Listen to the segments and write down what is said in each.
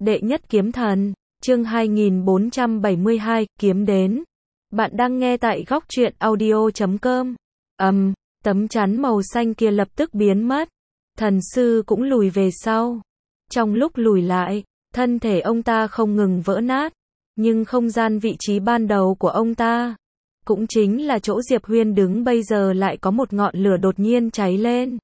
Đệ nhất kiếm thần, chương 2472, kiếm đến. Bạn đang nghe tại góc truyện audio.com. Tấm chắn màu xanh kia lập tức biến mất. Thần sư cũng lùi về sau. Trong lúc lùi lại, thân thể ông ta không ngừng vỡ nát. Nhưng không gian vị trí ban đầu của ông ta, cũng chính là chỗ Diệp Huyên đứng bây giờ lại có một ngọn lửa đột nhiên cháy lên.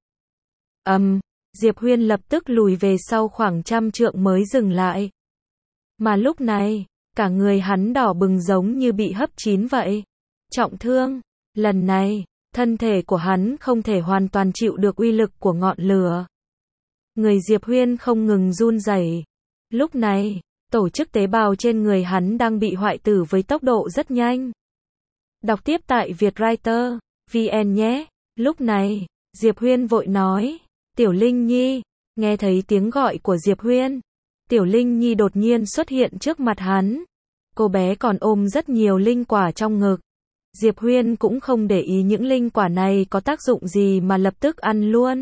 Diệp Huyên lập tức lùi về sau khoảng trăm trượng mới dừng lại. Mà lúc này, cả người hắn đỏ bừng giống như bị hấp chín vậy. Trọng thương, lần này, thân thể của hắn không thể hoàn toàn chịu được uy lực của ngọn lửa. Người Diệp Huyên không ngừng run rẩy. Lúc này, tổ chức tế bào trên người hắn đang bị hoại tử với tốc độ rất nhanh. Đọc tiếp tại Vietwriter VN nhé. Lúc này, Diệp Huyên vội nói, Tiểu Linh Nhi, nghe thấy tiếng gọi của Diệp Huyên. Tiểu Linh Nhi đột nhiên xuất hiện trước mặt hắn. Cô bé còn ôm rất nhiều linh quả trong ngực. Diệp Huyên cũng không để ý những linh quả này có tác dụng gì mà lập tức ăn luôn.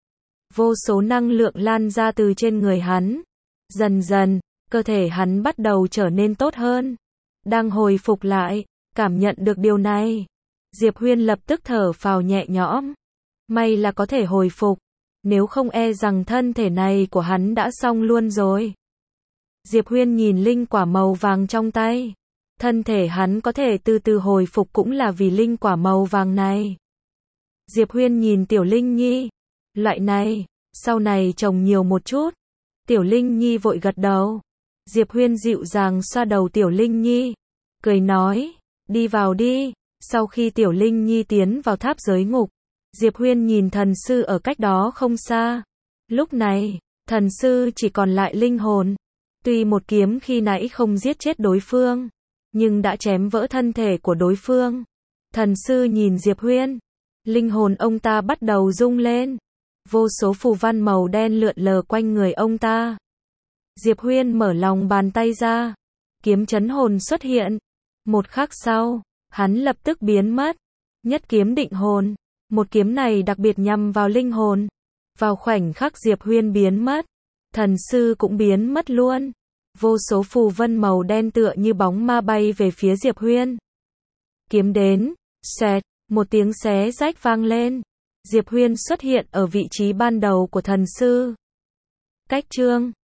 Vô số năng lượng lan ra từ trên người hắn. Dần dần, cơ thể hắn bắt đầu trở nên tốt hơn. Đang hồi phục lại, cảm nhận được điều này. Diệp Huyên lập tức thở phào nhẹ nhõm. May là có thể hồi phục. Nếu không e rằng thân thể này của hắn đã xong luôn rồi. Diệp Huyên nhìn linh quả màu vàng trong tay. Thân thể hắn có thể từ từ hồi phục cũng là vì linh quả màu vàng này. Diệp Huyên nhìn Tiểu Linh Nhi. Loại này, sau này trồng nhiều một chút. Tiểu Linh Nhi vội gật đầu. Diệp Huyên dịu dàng xoa đầu Tiểu Linh Nhi. Cười nói, đi vào đi. Sau khi Tiểu Linh Nhi tiến vào tháp giới ngục, Diệp Huyên nhìn thần sư ở cách đó không xa. Lúc này, thần sư chỉ còn lại linh hồn. Tuy một kiếm khi nãy không giết chết đối phương, nhưng đã chém vỡ thân thể của đối phương. Thần sư nhìn Diệp Huyên. Linh hồn ông ta bắt đầu rung lên. Vô số phù văn màu đen lượn lờ quanh người ông ta. Diệp Huyên mở lòng bàn tay ra. Kiếm chấn hồn xuất hiện. Một khắc sau, hắn lập tức biến mất. Nhất kiếm định hồn. Một kiếm này đặc biệt nhằm vào linh hồn. Vào khoảnh khắc Diệp Huyên biến mất, thần sư cũng biến mất luôn. Vô số phù vân màu đen tựa như bóng ma bay về phía Diệp Huyên. Kiếm đến, xẹt, một tiếng xé rách vang lên. Diệp Huyên xuất hiện ở vị trí ban đầu của thần sư. Cách chương